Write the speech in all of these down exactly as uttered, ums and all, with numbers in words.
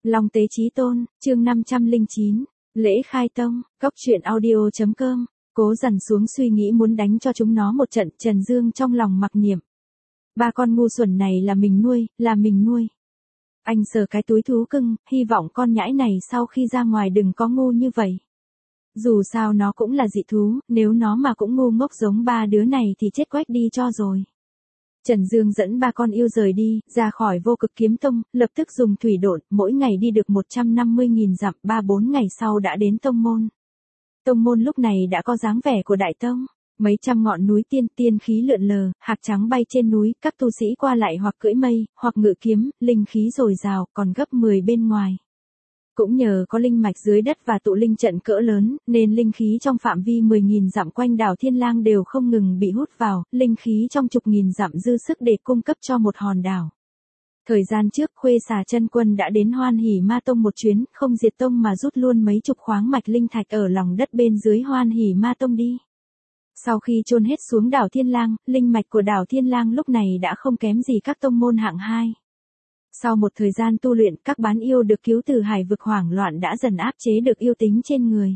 Long Tế Chí Tôn, chương năm trăm lẻ chín, lễ khai tông, cóc truyện audio chấm com. Cố dằn xuống suy nghĩ muốn đánh cho chúng nó một trận, Trần Dương trong lòng mặc niệm. Ba con ngu xuẩn này là mình nuôi, là mình nuôi. Anh sờ cái túi thú cưng, hy vọng con nhãi này sau khi ra ngoài đừng có ngu như vậy. Dù sao nó cũng là dị thú, nếu nó mà cũng ngu ngốc giống ba đứa này thì chết quách đi cho rồi. Trần Dương dẫn ba con yêu rời đi, ra khỏi Vô Cực Kiếm Tông, lập tức dùng thủy độn, mỗi ngày đi được một trăm năm mươi nghìn dặm, ba bốn ngày sau đã đến tông môn. Tông môn lúc này đã có dáng vẻ của đại tông, mấy trăm ngọn núi tiên tiên khí lượn lờ, hạt trắng bay trên núi, các tu sĩ qua lại hoặc cưỡi mây, hoặc ngự kiếm, linh khí dồi dào, còn gấp mười bên ngoài. Cũng nhờ có linh mạch dưới đất và tụ linh trận cỡ lớn, nên linh khí trong phạm vi mười nghìn dặm quanh đảo Thiên Lang đều không ngừng bị hút vào, linh khí trong chục nghìn dặm dư sức để cung cấp cho một hòn đảo. Thời gian trước Khuê Xà Chân Quân đã đến Hoan Hỷ Ma Tông một chuyến, không diệt tông mà rút luôn mấy chục khoáng mạch linh thạch ở lòng đất bên dưới Hoan Hỷ Ma Tông đi. Sau khi chôn hết xuống đảo Thiên Lang, linh mạch của đảo Thiên Lang lúc này đã không kém gì các tông môn hạng hai. Sau một thời gian tu luyện, các bán yêu được cứu từ hải vực hoảng loạn đã dần áp chế được yêu tính trên người.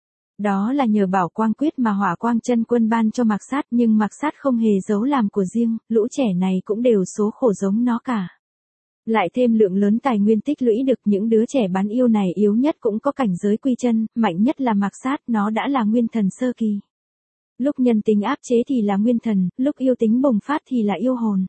Đó là nhờ bảo quang quyết mà Hỏa Quang Chân Quân ban cho Mạc Sát, nhưng Mạc Sát không hề giấu làm của riêng, lũ trẻ này cũng đều số khổ giống nó cả. Lại thêm lượng lớn tài nguyên tích lũy được, những đứa trẻ bán yêu này yếu nhất cũng có cảnh giới quy chân, mạnh nhất là Mạc Sát, nó đã là nguyên thần sơ kỳ. Lúc nhân tính áp chế thì là nguyên thần, lúc yêu tính bùng phát thì là yêu hồn.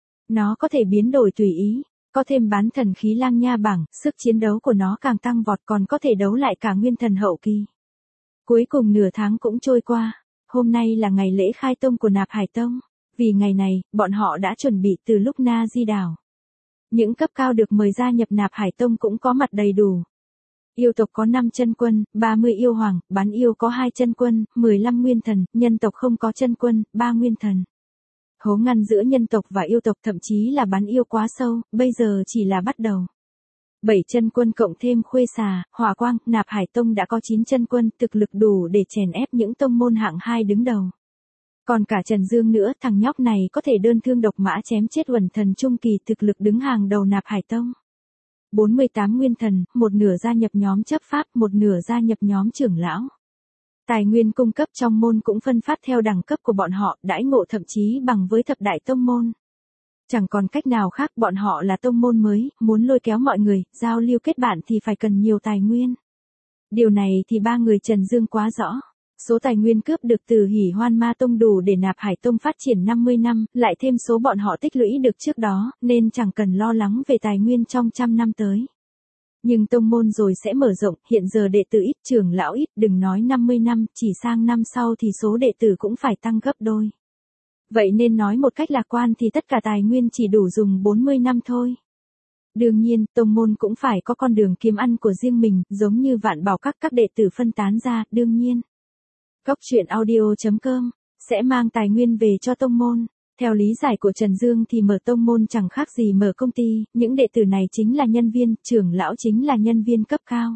Nó có thể biến đổi tùy ý. Có thêm bán thần khí lang nha bảng, sức chiến đấu của nó càng tăng vọt, còn có thể đấu lại cả nguyên thần hậu kỳ. Cuối cùng nửa tháng cũng trôi qua, hôm nay là ngày lễ khai tông của Nạp Hải Tông. Vì ngày này, bọn họ đã chuẩn bị từ lúc Na Di đảo. Những cấp cao được mời gia nhập Nạp Hải Tông cũng có mặt đầy đủ. Yêu tộc có năm chân quân, ba mươi yêu hoàng, bán yêu có hai chân quân, mười lăm nguyên thần, nhân tộc không có chân quân, ba nguyên thần. Hố ngăn giữa nhân tộc và yêu tộc thậm chí là bán yêu quá sâu, bây giờ chỉ là bắt đầu. Bảy chân quân cộng thêm Khuê Xà, Hỏa Quang, Nạp Hải Tông đã có chín chân quân, thực lực đủ để chèn ép những tông môn hạng hai đứng đầu. Còn cả Trần Dương nữa, thằng nhóc này có thể đơn thương độc mã chém chết Uẩn Thần trung kỳ, thực lực đứng hàng đầu Nạp Hải Tông. bốn mươi tám nguyên thần, một nửa gia nhập nhóm chấp pháp, một nửa gia nhập nhóm trưởng lão. Tài nguyên cung cấp trong môn cũng phân phát theo đẳng cấp của bọn họ, đãi ngộ thậm chí bằng với thập đại tông môn. Chẳng còn cách nào khác, bọn họ là tông môn mới, muốn lôi kéo mọi người, giao lưu kết bạn thì phải cần nhiều tài nguyên. Điều này thì ba người Trần Dương quá rõ. Số tài nguyên cướp được từ Hỉ Hoan Ma Tông đủ để Nạp Hải Tông phát triển năm mươi năm, lại thêm số bọn họ tích lũy được trước đó, nên chẳng cần lo lắng về tài nguyên trong trăm năm tới. Nhưng tông môn rồi sẽ mở rộng, hiện giờ đệ tử ít, trưởng lão ít, đừng nói năm mươi năm, chỉ sang năm sau thì số đệ tử cũng phải tăng gấp đôi. Vậy nên nói một cách lạc quan thì tất cả tài nguyên chỉ đủ dùng bốn mươi năm thôi. Đương nhiên, tông môn cũng phải có con đường kiếm ăn của riêng mình, giống như Vạn Bảo Các các đệ tử phân tán ra, đương nhiên. Cóc truyện audio chấm com sẽ mang tài nguyên về cho tông môn. Theo lý giải của Trần Dương thì mở tông môn chẳng khác gì mở công ty, những đệ tử này chính là nhân viên, trưởng lão chính là nhân viên cấp cao.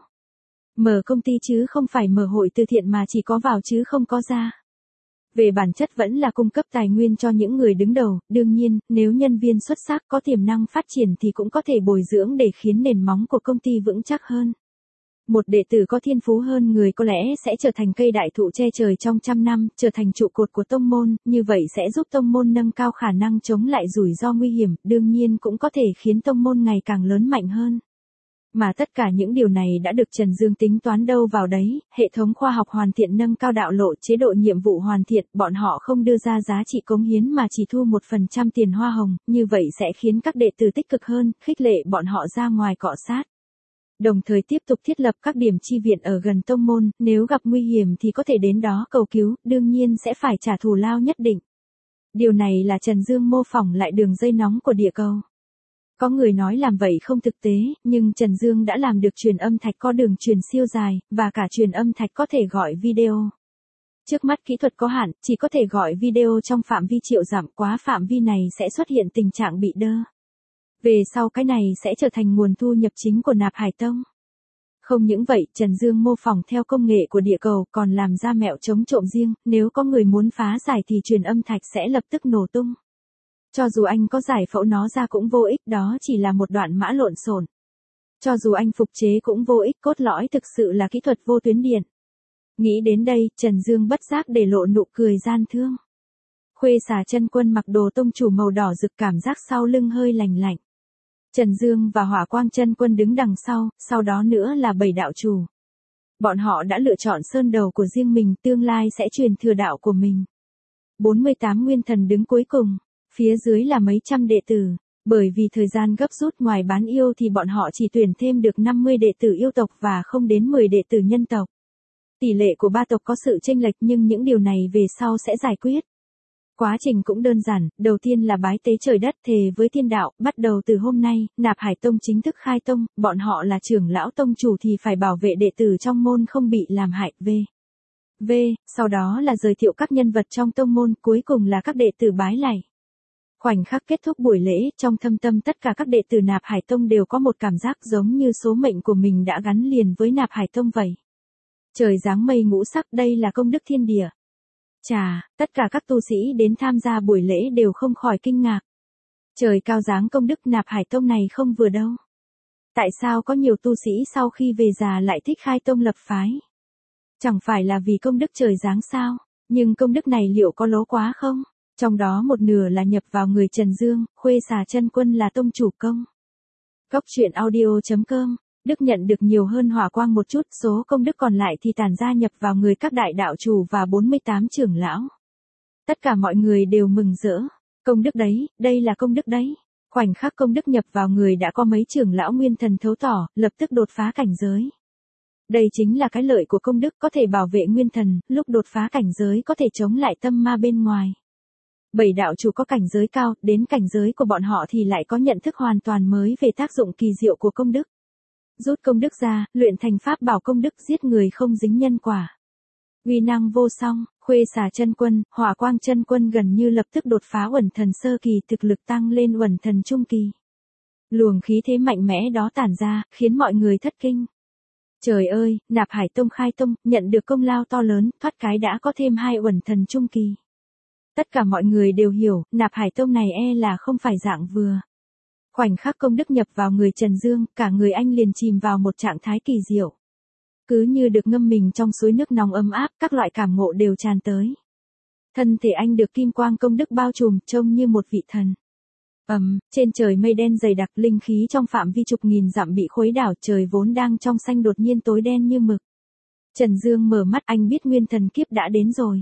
Mở công ty chứ không phải mở hội từ thiện mà chỉ có vào chứ không có ra. Về bản chất vẫn là cung cấp tài nguyên cho những người đứng đầu, đương nhiên, nếu nhân viên xuất sắc có tiềm năng phát triển thì cũng có thể bồi dưỡng để khiến nền móng của công ty vững chắc hơn. Một đệ tử có thiên phú hơn người có lẽ sẽ trở thành cây đại thụ che trời trong trăm năm, trở thành trụ cột của tông môn, như vậy sẽ giúp tông môn nâng cao khả năng chống lại rủi ro nguy hiểm, đương nhiên cũng có thể khiến tông môn ngày càng lớn mạnh hơn. Mà tất cả những điều này đã được Trần Dương tính toán đâu vào đấy, hệ thống khoa học hoàn thiện nâng cao đạo lộ, chế độ nhiệm vụ hoàn thiện, bọn họ không đưa ra giá trị cống hiến mà chỉ thu một phần trăm tiền hoa hồng, như vậy sẽ khiến các đệ tử tích cực hơn, khích lệ bọn họ ra ngoài cọ sát. Đồng thời tiếp tục thiết lập các điểm chi viện ở gần tông môn, nếu gặp nguy hiểm thì có thể đến đó cầu cứu, đương nhiên sẽ phải trả thù lao nhất định. Điều này là Trần Dương mô phỏng lại đường dây nóng của địa cầu. Có người nói làm vậy không thực tế, nhưng Trần Dương đã làm được truyền âm thạch có đường truyền siêu dài, và cả truyền âm thạch có thể gọi video. Trước mắt kỹ thuật có hạn, chỉ có thể gọi video trong phạm vi triệu dặm, quá phạm vi này sẽ xuất hiện tình trạng bị đơ. Về sau cái này sẽ trở thành nguồn thu nhập chính của Nạp Hải Tông. Không những vậy, Trần Dương mô phỏng theo công nghệ của địa cầu còn làm ra mẹo chống trộm riêng, nếu có người muốn phá giải thì truyền âm thạch sẽ lập tức nổ tung. Cho dù anh có giải phẫu nó ra cũng vô ích, đó chỉ là một đoạn mã lộn xộn. Cho dù anh phục chế cũng vô ích, cốt lõi thực sự là kỹ thuật vô tuyến điện. Nghĩ đến đây, Trần Dương bất giác để lộ nụ cười gian thương. Khuê Xà Chân Quân mặc đồ tông chủ màu đỏ rực, cảm giác sau lưng hơi lành lạnh. Trần Dương và Hỏa Quang Chân Quân đứng đằng sau, sau đó nữa là bảy đạo chủ. Bọn họ đã lựa chọn sơn đầu của riêng mình, tương lai sẽ truyền thừa đạo của mình. bốn mươi tám nguyên thần đứng cuối cùng, phía dưới là mấy trăm đệ tử. Bởi vì thời gian gấp rút, ngoài bán yêu thì bọn họ chỉ tuyển thêm được năm mươi đệ tử yêu tộc và không đến mười đệ tử nhân tộc. Tỷ lệ của ba tộc có sự chênh lệch nhưng những điều này về sau sẽ giải quyết. Quá trình cũng đơn giản, đầu tiên là bái tế trời đất, thề với thiên đạo, bắt đầu từ hôm nay, Nạp Hải Tông chính thức khai tông, bọn họ là trưởng lão tông chủ thì phải bảo vệ đệ tử trong môn không bị làm hại. V. V. Sau đó là giới thiệu các nhân vật trong tông môn, cuối cùng là các đệ tử bái lạy. Khoảnh khắc kết thúc buổi lễ, trong thâm tâm tất cả các đệ tử Nạp Hải Tông đều có một cảm giác giống như số mệnh của mình đã gắn liền với Nạp Hải Tông vậy. Trời giáng mây ngũ sắc, đây là công đức thiên địa. Chà, tất cả các tu sĩ đến tham gia buổi lễ đều không khỏi kinh ngạc. Trời cao giáng công đức, Nạp Hải Tông này không vừa đâu. Tại sao có nhiều tu sĩ sau khi về già lại thích khai tông lập phái? Chẳng phải là vì công đức trời giáng sao? Nhưng công đức này liệu có lố quá không? Trong đó một nửa là nhập vào người Trần Dương, Khuê Xà Chân Quân là tông chủ công. Cốc truyện audio chấm com, Đức nhận được nhiều hơn Hỏa Quang một chút, số công đức còn lại thì tản ra nhập vào người các đại đạo chủ và bốn mươi tám trưởng lão. Tất cả mọi người đều mừng rỡ. Công đức đấy, đây là công đức đấy. Khoảnh khắc công đức nhập vào người đã có mấy trưởng lão nguyên thần thấu tỏ, lập tức đột phá cảnh giới. Đây chính là cái lợi của công đức, có thể bảo vệ nguyên thần, lúc đột phá cảnh giới có thể chống lại tâm ma bên ngoài. Bảy đạo chủ có cảnh giới cao, đến cảnh giới của bọn họ thì lại có nhận thức hoàn toàn mới về tác dụng kỳ diệu của công đức. Rút công đức ra, luyện thành pháp bảo công đức, giết người không dính nhân quả. Uy năng vô song, Khuê Xà Chân Quân, Hỏa Quang Chân Quân gần như lập tức đột phá uẩn thần sơ kỳ, thực lực tăng lên uẩn thần trung kỳ. Luồng khí thế mạnh mẽ đó tản ra, khiến mọi người thất kinh. Trời ơi, Nạp Hải Tông khai tông, nhận được công lao to lớn, thoát cái đã có thêm hai uẩn thần trung kỳ. Tất cả mọi người đều hiểu, Nạp Hải Tông này e là không phải dạng vừa. Khoảnh khắc công đức nhập vào người Trần Dương, cả người anh liền chìm vào một trạng thái kỳ diệu. Cứ như được ngâm mình trong suối nước nóng ấm áp, các loại cảm ngộ đều tràn tới. Thân thể anh được kim quang công đức bao trùm, trông như một vị thần. Ầm, um, trên trời mây đen dày đặc, linh khí trong phạm vi chục nghìn dặm bị khuấy đảo, trời vốn đang trong xanh đột nhiên tối đen như mực. Trần Dương mở mắt, anh biết nguyên thần kiếp đã đến rồi.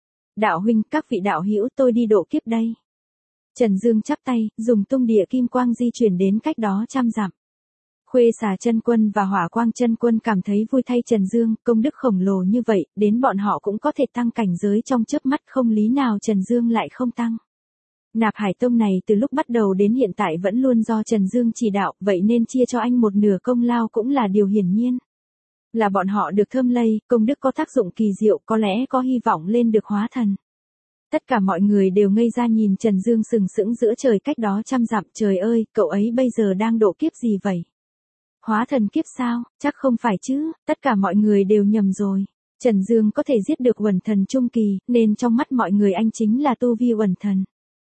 Đạo huynh, các vị đạo hữu, tôi đi độ kiếp đây. Trần Dương chắp tay, dùng tung địa kim quang di chuyển đến cách đó trăm dặm. Khuê Xà Chân Quân và Hỏa Quang Chân Quân cảm thấy vui thay Trần Dương, công đức khổng lồ như vậy, đến bọn họ cũng có thể tăng cảnh giới trong chớp mắt, không lý nào Trần Dương lại không tăng. Nạp Hải Tông này từ lúc bắt đầu đến hiện tại vẫn luôn do Trần Dương chỉ đạo, vậy nên chia cho anh một nửa công lao cũng là điều hiển nhiên. Là bọn họ được thơm lây, công đức có tác dụng kỳ diệu, có lẽ có hy vọng lên được hóa thần. Tất cả mọi người đều ngây ra nhìn Trần Dương sừng sững giữa trời cách đó trăm dặm. Trời ơi, cậu ấy bây giờ đang độ kiếp gì vậy? Hóa thần kiếp sao? Chắc không phải chứ, tất cả mọi người đều nhầm rồi. Trần Dương có thể giết được uẩn thần trung kỳ, nên trong mắt mọi người anh chính là tu vi uẩn thần.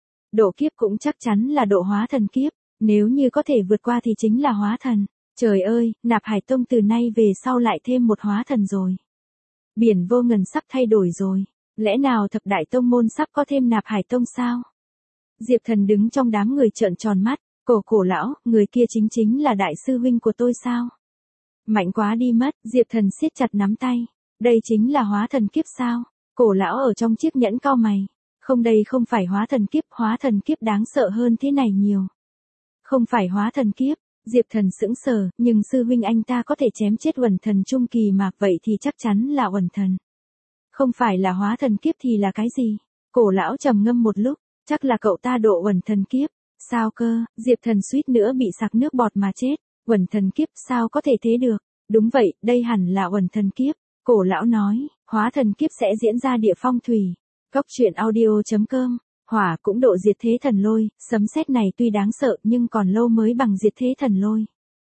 Độ kiếp cũng chắc chắn là độ hóa thần kiếp, nếu như có thể vượt qua thì chính là hóa thần. Trời ơi, Nạp Hải Tông từ nay về sau lại thêm một hóa thần rồi. Biển vô ngần sắp thay đổi rồi. Lẽ nào thập đại tông môn sắp có thêm Nạp Hải Tông sao? Diệp Thần đứng trong đám người trợn tròn mắt, cổ cổ lão, người kia chính chính là đại sư huynh của tôi sao? Mạnh quá đi mất, Diệp Thần siết chặt nắm tay. Đây chính là hóa thần kiếp sao? Cổ lão ở trong chiếc nhẫn cau mày. Không, đây không phải hóa thần kiếp, hóa thần kiếp đáng sợ hơn thế này nhiều. Không phải hóa thần kiếp, Diệp Thần sững sờ, nhưng sư huynh anh ta có thể chém chết uẩn thần trung kỳ mà, vậy thì chắc chắn là uẩn thần. Không phải là hóa thần kiếp thì là cái gì? Cổ lão trầm ngâm một lúc, chắc là cậu ta độ uẩn thần kiếp. Sao cơ? Diệp Thần suýt nữa bị sặc nước bọt mà chết. Uẩn thần kiếp sao có thể thế được? Đúng vậy, đây hẳn là uẩn thần kiếp. Cổ lão nói, hóa thần kiếp sẽ diễn ra địa phong thủy. Cốc truyện audio chấm com, hỏa cũng độ diệt thế thần lôi, sấm sét này tuy đáng sợ nhưng còn lâu mới bằng diệt thế thần lôi.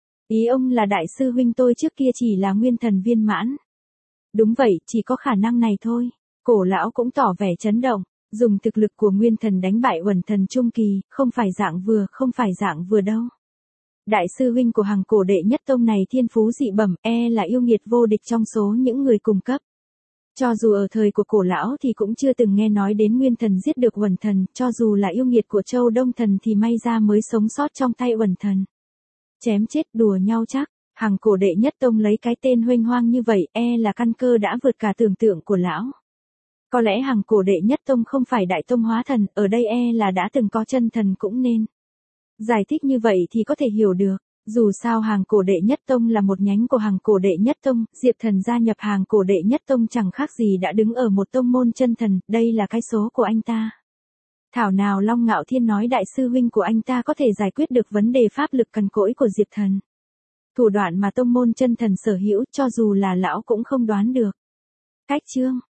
Ý ông là đại sư huynh tôi trước kia chỉ là nguyên thần viên mãn. Đúng vậy, chỉ có khả năng này thôi. Cổ lão cũng tỏ vẻ chấn động, dùng thực lực của nguyên thần đánh bại uẩn thần trung kỳ, không phải dạng vừa, không phải dạng vừa đâu. Đại sư huynh của hàng cổ đệ nhất tông này thiên phú dị bẩm, e là yêu nghiệt vô địch trong số những người cùng cấp. Cho dù ở thời của cổ lão thì cũng chưa từng nghe nói đến Nguyên Thần giết được Uẩn Thần, cho dù là yêu nghiệt của Châu Đông Thần thì may ra mới sống sót trong tay Uẩn Thần. Chém chết đùa nhau chắc, hàng cổ đệ nhất tông lấy cái tên huênh hoang như vậy, e là căn cơ đã vượt cả tưởng tượng của lão. Có lẽ hàng cổ đệ nhất tông không phải đại tông hóa thần, ở đây e là đã từng có chân thần cũng nên. Giải thích như vậy thì có thể hiểu được. Dù sao hàng cổ đệ nhất tông là một nhánh của hàng cổ đệ nhất tông, Diệp Thần gia nhập hàng cổ đệ nhất tông chẳng khác gì đã đứng ở một tông môn chân thần, đây là cái số của anh ta. Thảo nào Long Ngạo Thiên nói đại sư huynh của anh ta có thể giải quyết được vấn đề pháp lực cằn cỗi của Diệp Thần. Thủ đoạn mà tông môn chân thần sở hữu cho dù là lão cũng không đoán được. Cách chương